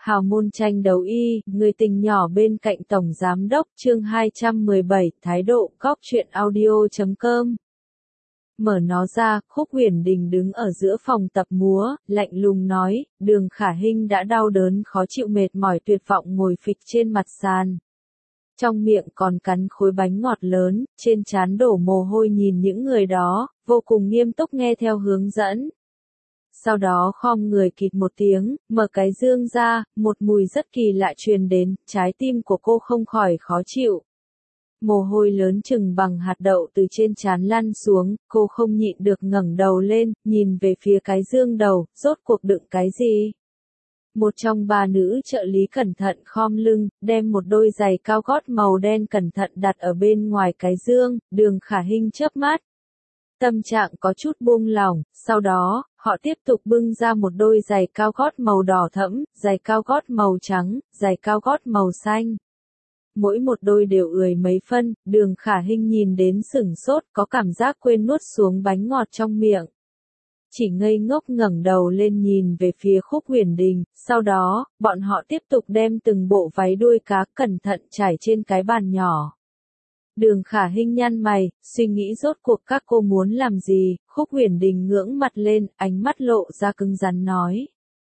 Hào môn tranh đấu y, người tình nhỏ bên cạnh Tổng Giám đốc, chương 217, thái độ, góc truyện audio.com. Mở nó ra, Khúc Huyền Đình đứng ở giữa phòng tập múa, lạnh lùng nói, Đường Khả Hinh đã đau đớn khó chịu mệt mỏi tuyệt vọng ngồi phịch trên mặt sàn. Trong miệng còn cắn khối bánh ngọt lớn, trên trán đổ mồ hôi nhìn những người đó, vô cùng nghiêm túc nghe theo hướng dẫn. Sau đó khom người kịt một tiếng, mở cái dương ra, một mùi rất kỳ lạ truyền đến, trái tim của cô không khỏi khó chịu. Mồ hôi lớn chừng bằng hạt đậu từ trên trán lăn xuống, cô không nhịn được ngẩng đầu lên, nhìn về phía cái dương đầu, rốt cuộc đựng cái gì? Một trong ba nữ trợ lý cẩn thận khom lưng, đem một đôi giày cao gót màu đen cẩn thận đặt ở bên ngoài cái dương, Đường Khả Hinh chớp mắt. Tâm trạng có chút buông lỏng, sau đó, họ tiếp tục bưng ra một đôi giày cao gót màu đỏ thẫm, giày cao gót màu trắng, giày cao gót màu xanh. Mỗi một đôi đều ười mấy phân, Đường Khả Hinh nhìn đến sửng sốt, có cảm giác quên nuốt xuống bánh ngọt trong miệng. Chỉ ngây ngốc ngẩng đầu lên nhìn về phía Khúc Huyền Đình, sau đó, bọn họ tiếp tục đem từng bộ váy đuôi cá cẩn thận trải trên cái bàn nhỏ. Đường Khả Hinh nhăn mày, suy nghĩ rốt cuộc các cô muốn làm gì, Khúc Huyền Đình ngưỡng mặt lên, ánh mắt lộ ra cứng rắn nói.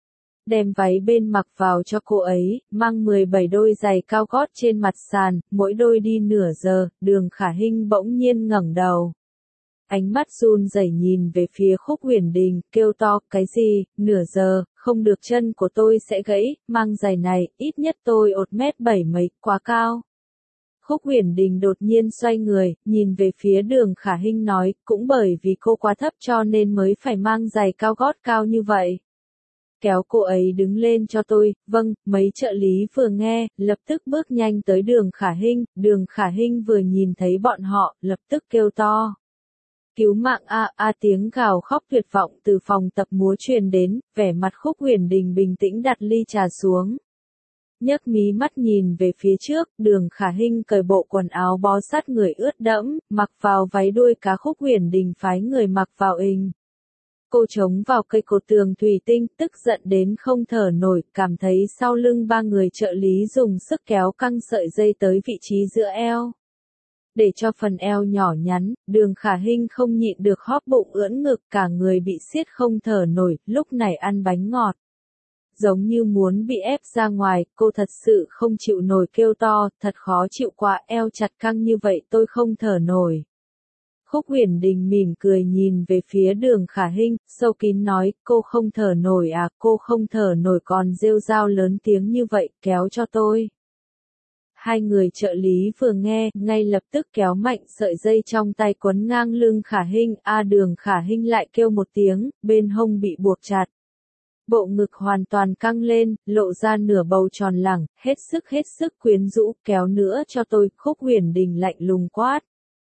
Đem váy bên mặc vào cho cô ấy, mang 17 đôi giày cao gót trên mặt sàn, mỗi đôi đi nửa giờ, Đường Khả Hinh bỗng nhiên ngẩng đầu. Ánh mắt run rẩy nhìn về phía Khúc Huyền Đình, kêu to, cái gì, nửa giờ, không được chân của tôi sẽ gãy, mang giày này, ít nhất tôi 1m7 mấy, quá cao. Khúc Huyền Đình đột nhiên xoay người, nhìn về phía Đường Khả Hinh nói, cũng bởi vì cô quá thấp cho nên mới phải mang giày cao gót cao như vậy. Kéo cô ấy đứng lên cho tôi, vâng, mấy trợ lý vừa nghe, lập tức bước nhanh tới Đường Khả Hinh, Đường Khả Hinh vừa nhìn thấy bọn họ, lập tức kêu to. Cứu mạng a tiếng gào khóc tuyệt vọng từ phòng tập múa truyền đến, vẻ mặt Khúc Huyền Đình bình tĩnh đặt ly trà xuống. Nhấc mí mắt nhìn về phía trước, Đường Khả Hinh cởi bộ quần áo bó sát người ướt đẫm, mặc vào váy đuôi cá. Khúc Huyền Đình phái người mặc vào ình. Cô chống vào cây cột tường thủy tinh, tức giận đến không thở nổi, cảm thấy sau lưng ba người trợ lý dùng sức kéo căng sợi dây tới vị trí giữa eo. Để cho phần eo nhỏ nhắn, Đường Khả Hinh không nhịn được hóp bụng ưỡn ngực, cả người bị siết không thở nổi, lúc này ăn bánh ngọt. Giống như muốn bị ép ra ngoài, cô thật sự không chịu nổi kêu to, thật khó chịu quá, eo chặt căng như vậy tôi không thở nổi. Khúc Huyền Đình mỉm cười nhìn về phía Đường Khả Hinh, sâu kín nói, cô không thở nổi à, cô không thở nổi còn rêu rao lớn tiếng như vậy, kéo cho tôi. Hai người trợ lý vừa nghe, ngay lập tức kéo mạnh sợi dây trong tay quấn ngang lưng Khả Hinh, Đường Khả Hinh lại kêu một tiếng, bên hông bị buộc chặt. Bộ ngực hoàn toàn căng lên, lộ ra nửa bầu tròn lẳng, hết sức quyến rũ, kéo nữa cho tôi, Khúc Huyền Đình lạnh lùng quát.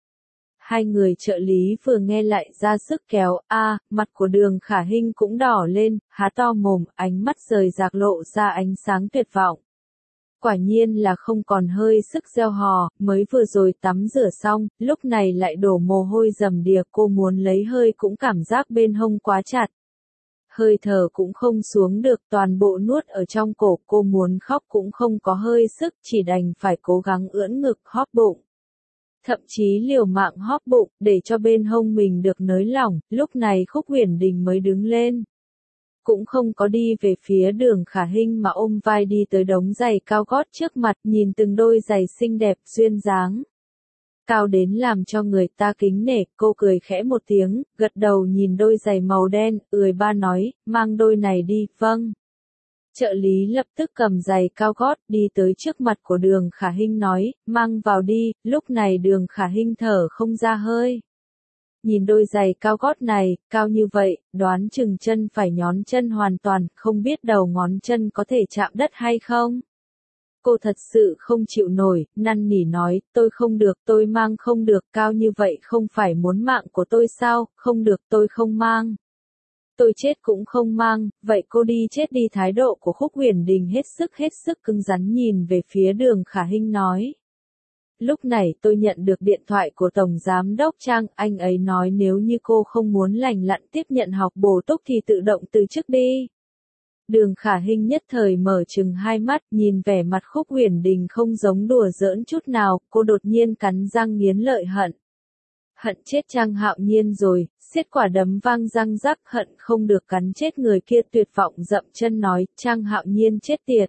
Hai người trợ lý vừa nghe lại ra sức kéo, mặt của Đường Khả Hinh cũng đỏ lên, há to mồm, ánh mắt rời rạc lộ ra ánh sáng tuyệt vọng. Quả nhiên là không còn hơi sức reo hò, mới vừa rồi tắm rửa xong, lúc này lại đổ mồ hôi rầm đìa, cô muốn lấy hơi cũng cảm giác bên hông quá chặt. Hơi thở cũng không xuống được, toàn bộ nuốt ở trong cổ, cô muốn khóc cũng không có hơi sức, chỉ đành phải cố gắng ưỡn ngực hóp bụng. Thậm chí liều mạng hóp bụng, để cho bên hông mình được nới lỏng, lúc này Khúc Huyền Đình mới đứng lên. Cũng không có đi về phía Đường Khả Hinh mà ôm vai đi tới đống giày cao gót trước mặt, nhìn từng đôi giày xinh đẹp, duyên dáng. Cao đến làm cho người ta kính nể, cô cười khẽ một tiếng, gật đầu nhìn đôi giày màu đen, ba nói, mang đôi này đi, vâng. Trợ lý lập tức cầm giày cao gót, đi tới trước mặt của Đường Khả Hinh nói, mang vào đi, lúc này Đường Khả Hinh thở không ra hơi. Nhìn đôi giày cao gót này, cao như vậy, đoán chừng chân phải nhón chân hoàn toàn, không biết đầu ngón chân có thể chạm đất hay không. Cô thật sự không chịu nổi, năn nỉ nói, tôi không được, tôi mang không được, cao như vậy không phải muốn mạng của tôi sao, không được, tôi không mang. Tôi chết cũng không mang, vậy cô đi chết đi. Thái độ của Khúc Huyền Đình hết sức cứng rắn nhìn về phía Đường Khả Hinh nói. Lúc này tôi nhận được điện thoại của Tổng Giám đốc Trang, anh ấy nói nếu như cô không muốn lành lặn tiếp nhận học bổ túc thì tự động từ chức đi. Đường Khả Hinh nhất thời mở trừng hai mắt, nhìn vẻ mặt Khúc Huyền Đình không giống đùa giỡn chút nào, cô đột nhiên cắn răng nghiến lợi hận. Hận chết Trang Hạo Nhiên rồi, siết quả đấm vang răng rắc, hận không được cắn chết người kia, tuyệt vọng dậm chân nói, Trang Hạo Nhiên chết tiệt.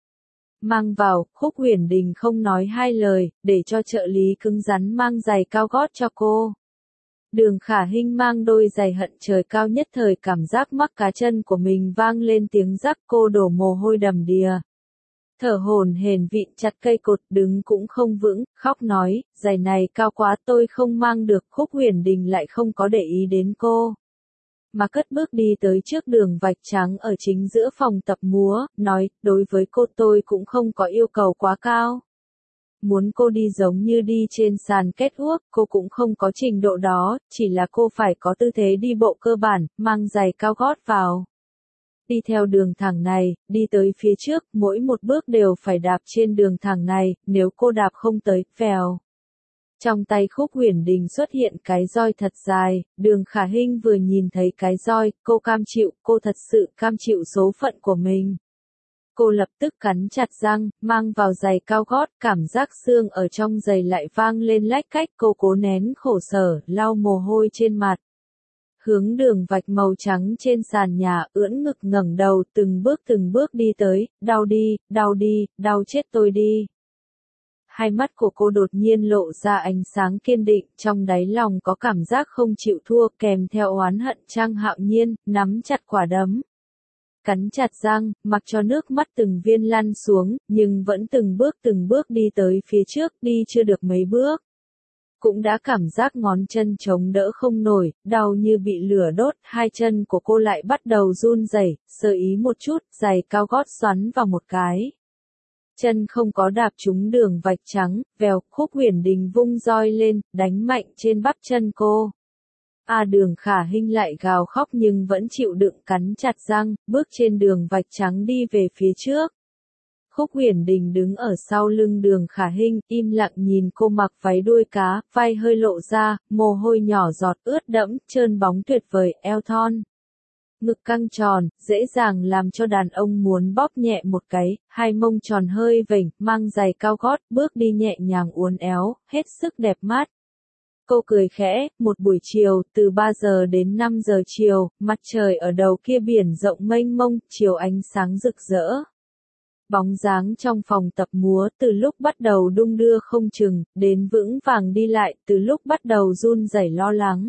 Mang vào, Khúc Huyền Đình không nói hai lời, để cho trợ lý cứng rắn mang giày cao gót cho cô. Đường Khả Hinh mang đôi giày hận trời cao, nhất thời cảm giác mắc cá chân của mình vang lên tiếng rắc, cô đổ mồ hôi đầm đìa. Thở hổn hển vịn chặt cây cột, đứng cũng không vững, khóc nói, giày này cao quá tôi không mang được. Khúc Huyền Đình lại không có để ý đến cô, mà cất bước đi tới trước đường vạch trắng ở chính giữa phòng tập múa, nói, đối với cô tôi cũng không có yêu cầu quá cao. Muốn cô đi giống như đi trên sàn catwalk, cô cũng không có trình độ đó, chỉ là cô phải có tư thế đi bộ cơ bản, mang giày cao gót vào. Đi theo đường thẳng này, đi tới phía trước, mỗi một bước đều phải đạp trên đường thẳng này, nếu cô đạp không tới, vèo. Trong tay Khúc Huyền Đình xuất hiện cái roi thật dài, Đường Khả Hinh vừa nhìn thấy cái roi, cô cam chịu, cô thật sự cam chịu số phận của mình. Cô lập tức cắn chặt răng, mang vào giày cao gót, cảm giác xương ở trong giày lại vang lên lách cách, cô cố nén khổ sở, lau mồ hôi trên mặt. Hướng đường vạch màu trắng trên sàn nhà, ưỡn ngực ngẩng đầu, từng bước đi tới, đau đi, đau chết tôi đi. Hai mắt của cô đột nhiên lộ ra ánh sáng kiên định, trong đáy lòng có cảm giác không chịu thua, kèm theo oán hận. Trang Hạo Nhiên, nắm chặt quả đấm. Cắn chặt răng, mặc cho nước mắt từng viên lăn xuống, nhưng vẫn từng bước đi tới phía trước, đi chưa được mấy bước. Cũng đã cảm giác ngón chân chống đỡ không nổi, đau như bị lửa đốt, hai chân của cô lại bắt đầu run rẩy, sơ ý một chút, giày cao gót xoắn vào một cái. Chân không có đạp trúng đường vạch trắng, vèo, Khúc Huyền Đình vung roi lên, đánh mạnh trên bắp chân cô. Đường Khả Hinh lại gào khóc nhưng vẫn chịu đựng, cắn chặt răng, bước trên đường vạch trắng đi về phía trước. Khúc Huyền Đình đứng ở sau lưng Đường Khả Hinh, im lặng nhìn cô mặc váy đuôi cá, vai hơi lộ ra, mồ hôi nhỏ giọt ướt đẫm, trơn bóng tuyệt vời, eo thon. Ngực căng tròn, dễ dàng làm cho đàn ông muốn bóp nhẹ một cái, hai mông tròn hơi vểnh, mang giày cao gót, bước đi nhẹ nhàng uốn éo, hết sức đẹp mắt. Cô cười khẽ, một buổi chiều, từ 3 giờ đến 5 giờ chiều, mặt trời ở đầu kia biển rộng mênh mông, chiều ánh sáng rực rỡ. Bóng dáng trong phòng tập múa từ lúc bắt đầu đung đưa không chừng, đến vững vàng đi lại, từ lúc bắt đầu run rẩy lo lắng.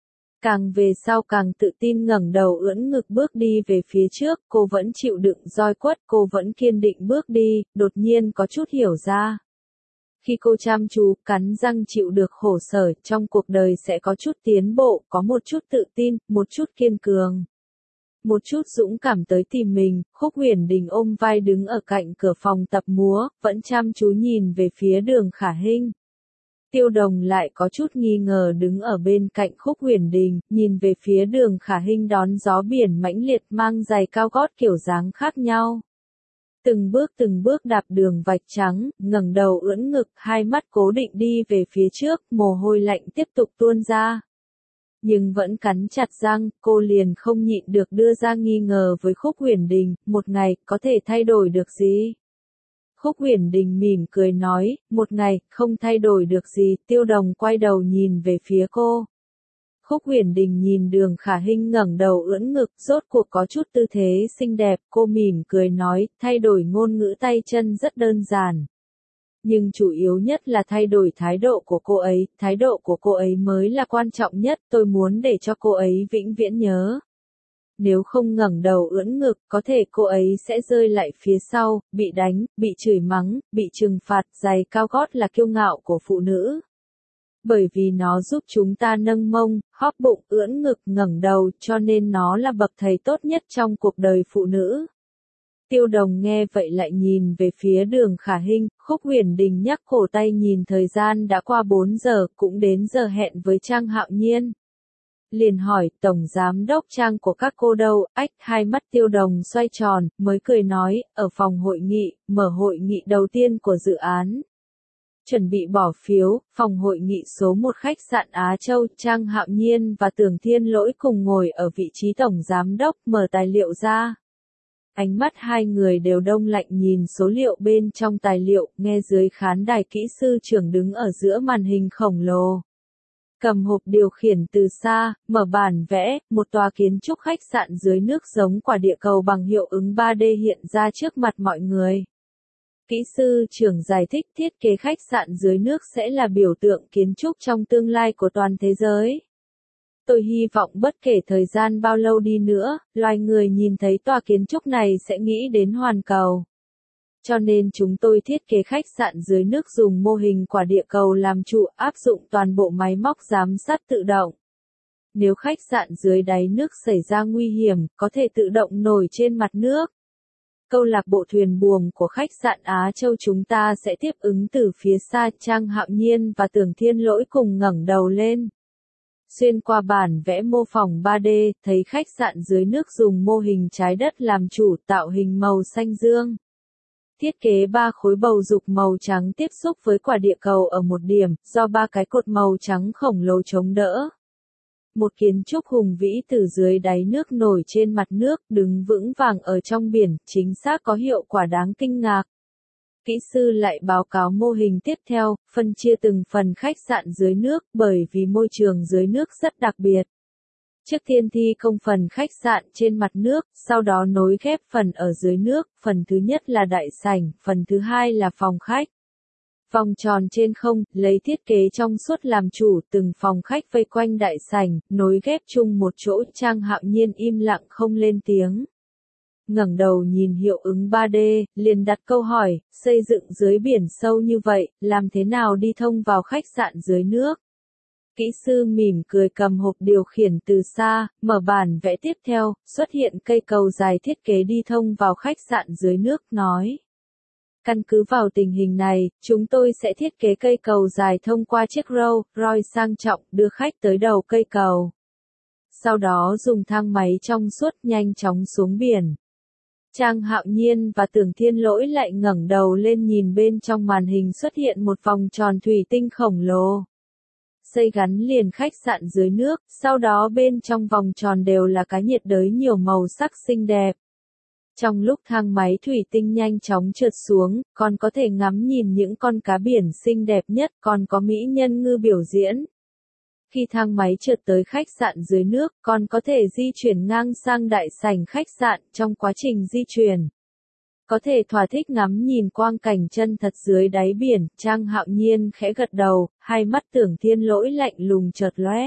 Càng về sau càng tự tin ngẩng đầu ưỡn ngực bước đi về phía trước, cô vẫn chịu đựng roi quất, cô vẫn kiên định bước đi, đột nhiên có chút hiểu ra. Khi cô chăm chú, cắn răng chịu được khổ sở, trong cuộc đời sẽ có chút tiến bộ, có một chút tự tin, một chút kiên cường. Một chút dũng cảm tới tìm mình. Khúc Huyền Đình ôm vai đứng ở cạnh cửa phòng tập múa, vẫn chăm chú nhìn về phía Đường Khả Hinh. Tiêu Đồng lại có chút nghi ngờ đứng ở bên cạnh Khúc Huyền Đình, nhìn về phía Đường Khả Hinh đón gió biển mãnh liệt, mang giày cao gót kiểu dáng khác nhau. Từng bước đạp đường vạch trắng, ngẩng đầu ưỡn ngực, hai mắt cố định đi về phía trước, mồ hôi lạnh tiếp tục tuôn ra. Nhưng vẫn cắn chặt răng, cô liền không nhịn được đưa ra nghi ngờ với Khúc Huyền Đình, một ngày, có thể thay đổi được gì? Khúc Huyền Đình mỉm cười nói, một ngày, không thay đổi được gì. Tiêu Đồng quay đầu nhìn về phía cô. Khúc Huyền Đình nhìn Đường Khả Hinh ngẩng đầu ưỡn ngực, rốt cuộc có chút tư thế xinh đẹp, cô mỉm cười nói, thay đổi ngôn ngữ tay chân rất đơn giản. Nhưng chủ yếu nhất là thay đổi thái độ của cô ấy, thái độ của cô ấy mới là quan trọng nhất, tôi muốn để cho cô ấy vĩnh viễn nhớ. Nếu không ngẩng đầu ưỡn ngực, có thể cô ấy sẽ rơi lại phía sau, bị đánh, bị chửi mắng, bị trừng phạt. Giày cao gót là kiêu ngạo của phụ nữ. Bởi vì nó giúp chúng ta nâng mông, hóp bụng, ưỡn ngực, ngẩng đầu, cho nên nó là bậc thầy tốt nhất trong cuộc đời phụ nữ. Tiêu Đồng nghe vậy lại nhìn về phía Đường Khả Hinh, Khúc Huyền Đình nhắc cổ tay nhìn thời gian đã qua 4 giờ, cũng đến giờ hẹn với Trang Hạo Nhiên. Liền hỏi, Tổng Giám đốc Trang của các cô đâu? Hai mắt Tiêu Đồng xoay tròn, mới cười nói, ở phòng hội nghị, mở hội nghị đầu tiên của dự án. Chuẩn bị bỏ phiếu, phòng hội nghị số 1 khách sạn Á Châu, Trang Hạo Nhiên và Tưởng Thiên Lỗi cùng ngồi ở vị trí Tổng Giám đốc, mở tài liệu ra. Ánh mắt hai người đều đông lạnh nhìn số liệu bên trong tài liệu, nghe dưới khán đài kỹ sư trưởng đứng ở giữa màn hình khổng lồ. Cầm hộp điều khiển từ xa, mở bản vẽ, một tòa kiến trúc khách sạn dưới nước giống quả địa cầu bằng hiệu ứng 3D hiện ra trước mặt mọi người. Kỹ sư trưởng giải thích thiết kế khách sạn dưới nước sẽ là biểu tượng kiến trúc trong tương lai của toàn thế giới. Tôi hy vọng bất kể thời gian bao lâu đi nữa, loài người nhìn thấy tòa kiến trúc này sẽ nghĩ đến hoàn cầu. Cho nên chúng tôi thiết kế khách sạn dưới nước dùng mô hình quả địa cầu làm trụ, áp dụng toàn bộ máy móc giám sát tự động. Nếu khách sạn dưới đáy nước xảy ra nguy hiểm, có thể tự động nổi trên mặt nước. Câu lạc bộ thuyền buồm của khách sạn Á Châu chúng ta sẽ tiếp ứng từ phía xa. Trang Hạo Nhiên và Tưởng Thiên Lỗi cùng ngẩng đầu lên. Xuyên qua bản vẽ mô phỏng 3D, thấy khách sạn dưới nước dùng mô hình trái đất làm chủ, tạo hình màu xanh dương. Thiết kế 3 khối bầu dục màu trắng tiếp xúc với quả địa cầu ở một điểm, do 3 cái cột màu trắng khổng lồ chống đỡ. Một kiến trúc hùng vĩ từ dưới đáy nước nổi trên mặt nước, đứng vững vàng ở trong biển, chính xác có hiệu quả đáng kinh ngạc. Kỹ sư lại báo cáo mô hình tiếp theo, phân chia từng phần khách sạn dưới nước, bởi vì môi trường dưới nước rất đặc biệt. Trước tiên thi công phần khách sạn trên mặt nước, sau đó nối ghép phần ở dưới nước, phần thứ nhất là đại sảnh, phần thứ hai là phòng khách. Vòng tròn trên không, lấy thiết kế trong suốt làm chủ, từng phòng khách vây quanh đại sảnh, nối ghép chung một chỗ. Trang Hạo Nhiên im lặng không lên tiếng. Ngẩng đầu nhìn hiệu ứng 3D, liền đặt câu hỏi, xây dựng dưới biển sâu như vậy, làm thế nào đi thông vào khách sạn dưới nước? Kỹ sư mỉm cười cầm hộp điều khiển từ xa, mở bản vẽ tiếp theo, xuất hiện cây cầu dài thiết kế đi thông vào khách sạn dưới nước, nói. Căn cứ vào tình hình này, chúng tôi sẽ thiết kế cây cầu dài thông qua chiếc Rolls Royce sang trọng, đưa khách tới đầu cây cầu. Sau đó dùng thang máy trong suốt nhanh chóng xuống biển. Trang Hạo Nhiên và Tưởng Thiên Lỗi lại ngẩng đầu lên nhìn bên trong màn hình xuất hiện một vòng tròn thủy tinh khổng lồ. Xây gắn liền khách sạn dưới nước, sau đó bên trong vòng tròn đều là cá nhiệt đới nhiều màu sắc xinh đẹp. Trong lúc thang máy thủy tinh nhanh chóng trượt xuống, còn có thể ngắm nhìn những con cá biển xinh đẹp nhất, còn có mỹ nhân ngư biểu diễn. Khi thang máy trượt tới khách sạn dưới nước, còn có thể di chuyển ngang sang đại sảnh khách sạn. Trong quá trình di chuyển, có thể thỏa thích ngắm nhìn quang cảnh chân thật dưới đáy biển. Trang Hạo Nhiên khẽ gật đầu, hai mắt Tưởng Thiên Lỗi lạnh lùng chợt lóe.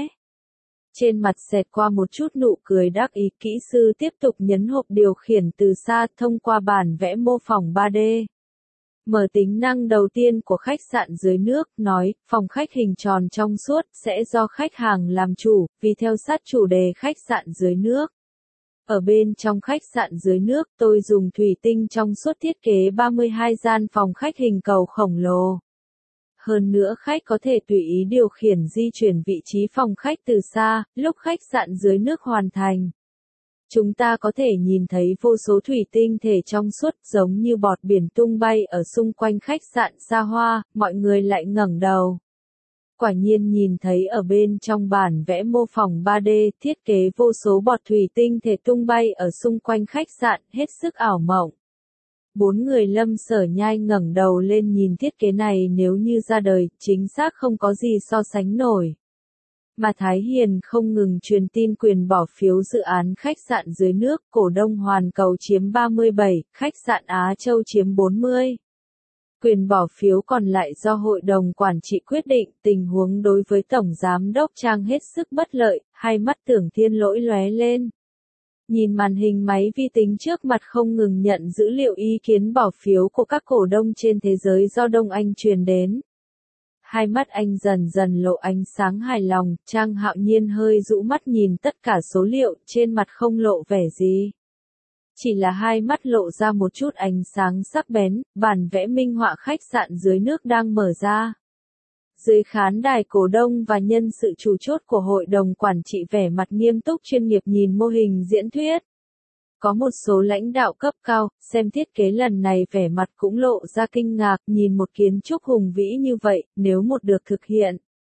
Trên mặt xẹt qua một chút nụ cười đắc ý. Kỹ sư tiếp tục nhấn hộp điều khiển từ xa thông qua bản vẽ mô phỏng 3D. Mở tính năng đầu tiên của khách sạn dưới nước, nói, phòng khách hình tròn trong suốt, sẽ do khách hàng làm chủ, vì theo sát chủ đề khách sạn dưới nước. Ở bên trong khách sạn dưới nước, tôi dùng thủy tinh trong suốt thiết kế 32 gian phòng khách hình cầu khổng lồ. Hơn nữa khách có thể tùy ý điều khiển di chuyển vị trí phòng khách từ xa, lúc khách sạn dưới nước hoàn thành. Chúng ta có thể nhìn thấy vô số thủy tinh thể trong suốt giống như bọt biển tung bay ở xung quanh khách sạn xa hoa, mọi người lại ngẩng đầu. Quả nhiên nhìn thấy ở bên trong bản vẽ mô phỏng 3D, thiết kế vô số bọt thủy tinh thể tung bay ở xung quanh khách sạn, hết sức ảo mộng. 4 người Lâm Sở Nhai ngẩng đầu lên nhìn thiết kế này nếu như ra đời, chính xác không có gì so sánh nổi. Mà Thái Hiền không ngừng truyền tin quyền bỏ phiếu dự án khách sạn dưới nước, cổ đông Hoàn Cầu chiếm 37, khách sạn Á Châu chiếm 40. Quyền bỏ phiếu còn lại do hội đồng quản trị quyết định. Tình huống đối với tổng giám đốc Trang hết sức bất lợi, hai mắt Tưởng Thiên Lỗi lóe lên. Nhìn màn hình máy vi tính trước mặt không ngừng nhận dữ liệu ý kiến bỏ phiếu của các cổ đông trên thế giới do Đông Anh truyền đến. Hai mắt anh dần dần lộ ánh sáng hài lòng. Trang Hạo Nhiên hơi rũ mắt nhìn tất cả số liệu, trên mặt không lộ vẻ gì. Chỉ là hai mắt lộ ra một chút ánh sáng sắc bén. Bản vẽ minh họa khách sạn dưới nước đang mở ra. Dưới khán đài cổ đông và nhân sự chủ chốt của hội đồng quản trị vẻ mặt nghiêm túc chuyên nghiệp nhìn mô hình diễn thuyết. Có một số lãnh đạo cấp cao, xem thiết kế lần này vẻ mặt cũng lộ ra kinh ngạc, nhìn một kiến trúc hùng vĩ như vậy, nếu một được thực hiện.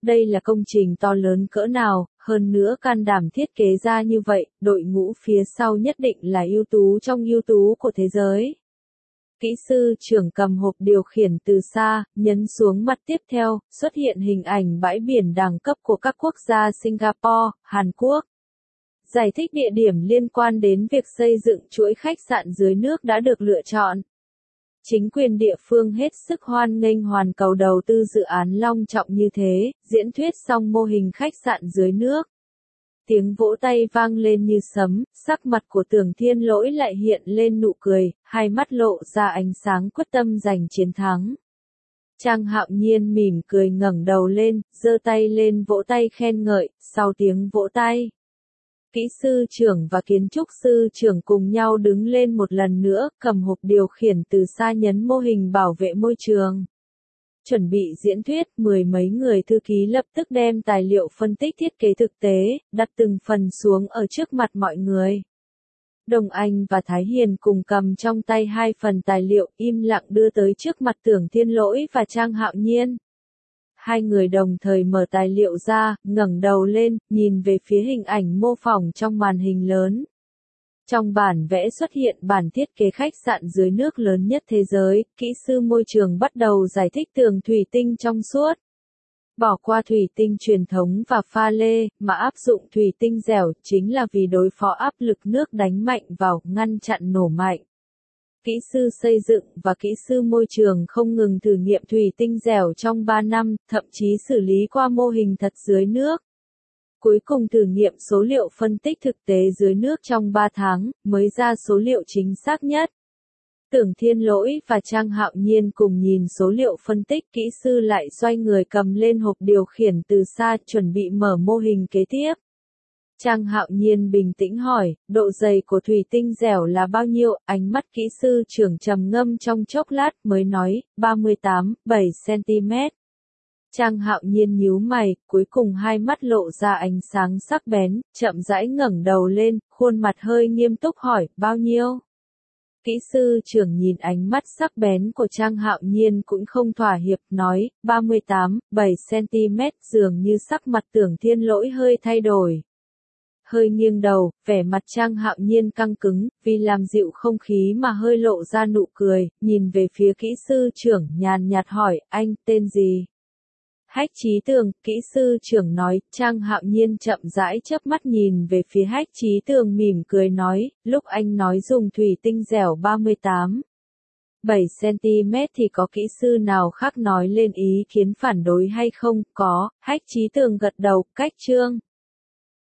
Đây là công trình to lớn cỡ nào, hơn nữa can đảm thiết kế ra như vậy, đội ngũ phía sau nhất định là ưu tú trong ưu tú của thế giới. Kỹ sư trưởng cầm hộp điều khiển từ xa, nhấn xuống mặt tiếp theo, xuất hiện hình ảnh bãi biển đẳng cấp của các quốc gia Singapore, Hàn Quốc. Giải thích địa điểm liên quan đến việc xây dựng chuỗi khách sạn dưới nước đã được lựa chọn. Chính quyền địa phương hết sức hoan nghênh hoàn cầu đầu tư dự án long trọng như thế, diễn thuyết xong mô hình khách sạn dưới nước. Tiếng vỗ tay vang lên như sấm, sắc mặt của Tưởng Thiên Lỗi lại hiện lên nụ cười, hai mắt lộ ra ánh sáng quyết tâm giành chiến thắng. Trang Hạo Nhiên mỉm cười ngẩng đầu lên, giơ tay lên vỗ tay khen ngợi, sau tiếng vỗ tay. Kỹ sư trưởng và kiến trúc sư trưởng cùng nhau đứng lên một lần nữa, cầm hộp điều khiển từ xa nhấn mô hình bảo vệ môi trường. Chuẩn bị diễn thuyết, mười mấy người thư ký lập tức đem tài liệu phân tích thiết kế thực tế, đặt từng phần xuống ở trước mặt mọi người. Đồng Anh và Thái Hiền cùng cầm trong tay hai phần tài liệu, im lặng đưa tới trước mặt Tưởng Thiên Lỗi và Trang Hạo Nhiên. Hai người đồng thời mở tài liệu ra, ngẩng đầu lên, nhìn về phía hình ảnh mô phỏng trong màn hình lớn. Trong bản vẽ xuất hiện bản thiết kế khách sạn dưới nước lớn nhất thế giới, kỹ sư môi trường bắt đầu giải thích tường thủy tinh trong suốt. Bỏ qua thủy tinh truyền thống và pha lê, mà áp dụng thủy tinh dẻo chính là vì đối phó áp lực nước đánh mạnh vào, ngăn chặn nổ mạnh. Kỹ sư xây dựng và kỹ sư môi trường không ngừng thử nghiệm thủy tinh dẻo trong 3 năm, thậm chí xử lý qua mô hình thật dưới nước. Cuối cùng thử nghiệm số liệu phân tích thực tế dưới nước trong 3 tháng, mới ra số liệu chính xác nhất. Tưởng Thiên Lỗi và Trang Hạo Nhiên cùng nhìn số liệu phân tích, kỹ sư lại xoay người cầm lên hộp điều khiển từ xa, chuẩn bị mở mô hình kế tiếp. Trang Hạo Nhiên bình tĩnh hỏi, độ dày của thủy tinh dẻo là bao nhiêu? Ánh mắt kỹ sư trưởng trầm ngâm trong chốc lát mới nói, 38,7 cm. Trang Hạo Nhiên nhíu mày, cuối cùng hai mắt lộ ra ánh sáng sắc bén, chậm rãi ngẩng đầu lên, khuôn mặt hơi nghiêm túc hỏi, bao nhiêu? Kỹ sư trưởng nhìn ánh mắt sắc bén của Trang Hạo Nhiên cũng không thỏa hiệp, nói, 38,7 cm, dường như sắc mặt Tưởng Thiên Lỗi hơi thay đổi. Hơi nghiêng đầu, vẻ mặt Trang Hạo Nhiên căng cứng, vì làm dịu không khí mà hơi lộ ra nụ cười, nhìn về phía kỹ sư trưởng nhàn nhạt hỏi, anh tên gì? Hách Chí Tường, kỹ sư trưởng nói. Trang Hạo Nhiên chậm rãi chớp mắt nhìn về phía Hách Chí Tường mỉm cười nói, lúc anh nói dùng thủy tinh dẻo 38,7 cm thì có kỹ sư nào khác nói lên ý kiến phản đối hay không? Có. Hách Chí Tường gật đầu, cách trương.